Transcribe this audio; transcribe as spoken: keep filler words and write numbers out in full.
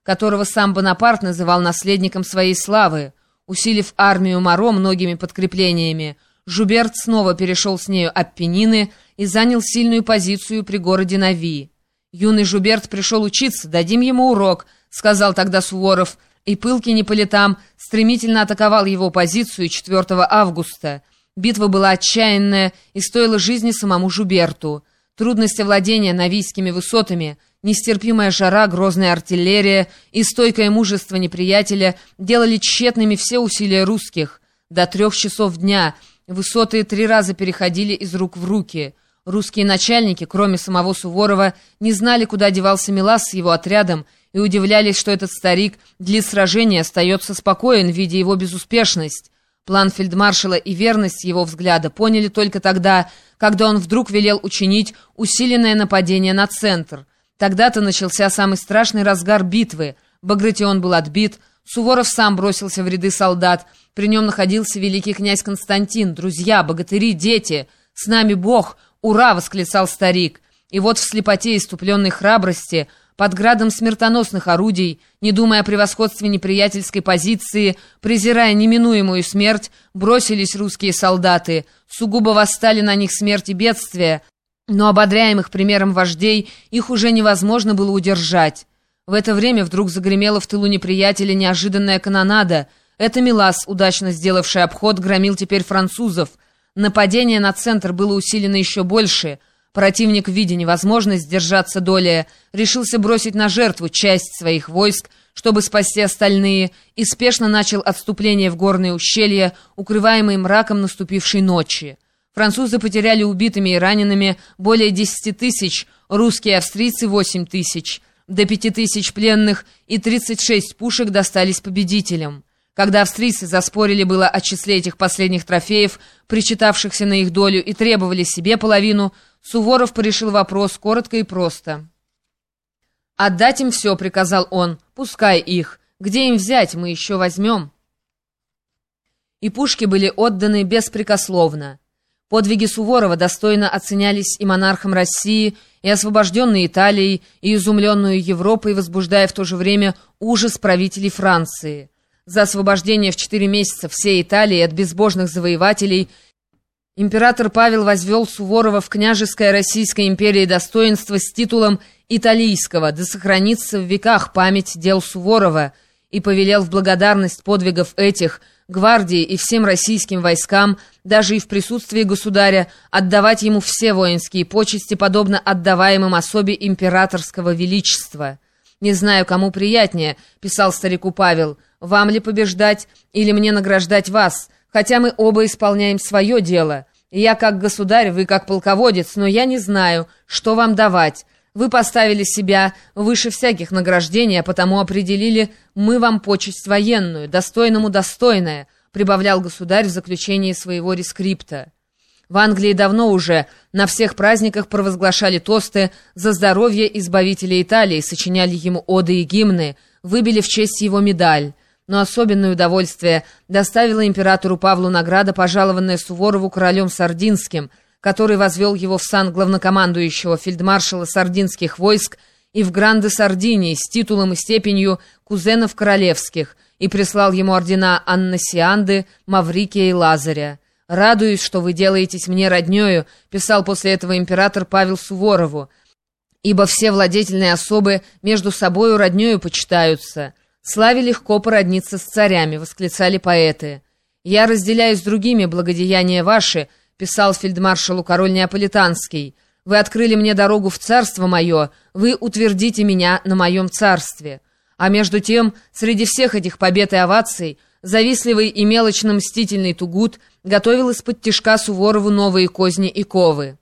которого сам Бонапарт называл наследником своей славы. Усилив армию Моро многими подкреплениями, Жуберт снова перешел с нею Аппенины и занял сильную позицию при городе Нави. «Юный Жуберт пришел учиться, дадим ему урок», — сказал тогда Суворов, и пылкий не по летам стремительно атаковал его позицию четвёртого августа. Битва была отчаянная и стоила жизни самому Жуберту. Трудность овладения Навийскими высотами, нестерпимая жара, грозная артиллерия и стойкое мужество неприятеля делали тщетными все усилия русских. До трех часов дня высоты три раза переходили из рук в руки. Русские начальники, кроме самого Суворова, не знали, куда девался Милас с его отрядом, и удивлялись, что этот старик для сражения остается спокоен, видя его безуспешность. План фельдмаршала и верность его взгляда поняли только тогда, когда он вдруг велел учинить усиленное нападение на центр. Тогда-то начался самый страшный разгар битвы. Багратион был отбит, Суворов сам бросился в ряды солдат, при нем находился великий князь Константин. «Друзья, богатыри, дети! С нами Бог! Ура!» — восклицал старик. И вот в слепоте иступленной храбрости, под градом смертоносных орудий, не думая о превосходстве неприятельской позиции, презирая неминуемую смерть, бросились русские солдаты, сугубо восстали на них смерть и бедствия, но, ободряемых примером вождей, их уже невозможно было удержать. В это время вдруг загремела в тылу неприятеля неожиданная канонада. Это Милас, удачно сделавший обход, громил теперь французов. Нападение на центр было усилено еще больше. Противник, видя невозможность сдержаться долее, решился бросить на жертву часть своих войск, чтобы спасти остальные, и спешно начал отступление в горные ущелья, укрываемые мраком наступившей ночи. Французы потеряли убитыми и ранеными более десяти тысяч, русские и австрийцы — восемь тысяч. До пяти тысяч пленных и тридцать шесть пушек достались победителям. Когда австрийцы заспорили было о числе этих последних трофеев, причитавшихся на их долю, и требовали себе половину, Суворов порешил вопрос коротко и просто. «Отдать им все», — приказал он, — «пускай их. Где им взять, мы еще возьмем». И пушки были отданы беспрекословно. Подвиги Суворова достойно оценялись и монархом России, и освобожденной Италией, и изумленную Европой, возбуждая в то же время ужас правителей Франции. За освобождение в четыре месяца всей Италии от безбожных завоевателей император Павел возвел Суворова в княжеское Российской империи достоинство с титулом италийского, да сохранится в веках память дел Суворова, и повелел в благодарность подвигов этих гвардии и всем российским войскам, даже и в присутствии государя, отдавать ему все воинские почести, подобно отдаваемым особе императорского величества. «Не знаю, кому приятнее», — писал старику Павел, — «вам ли побеждать или мне награждать вас, хотя мы оба исполняем свое дело. Я как государь, вы как полководец, но я не знаю, что вам давать. Вы поставили себя выше всяких награждений, а потому определили мы вам почесть военную, достойному достойное», — прибавлял государь в заключении своего рескрипта. В Англии давно уже на всех праздниках провозглашали тосты за здоровье избавителя Италии, сочиняли ему оды и гимны, выбили в честь его медаль. Но особенное удовольствие доставила императору Павлу награда, пожалованная Суворову королем Сардинским, который возвел его в сан главнокомандующего фельдмаршала сардинских войск и в Гранде Сардинии с титулом и степенью кузенов королевских, и прислал ему ордена Анны Сианды, Маврикия и Лазаря. «Радуюсь, что вы делаетесь мне роднёю», — писал после этого император Павел Суворову, «ибо все владетельные особы между собою роднёю почитаются. Славе легко породниться с царями», — восклицали поэты. «Я разделяю с другими благодеяния ваши», — писал фельдмаршалу король Неаполитанский. «Вы открыли мне дорогу в царство мое, вы утвердите меня на моем царстве». А между тем, среди всех этих побед и оваций, завистливый и мелочно мстительный Тугут готовил из-под тишка Суворову новые козни и ковы.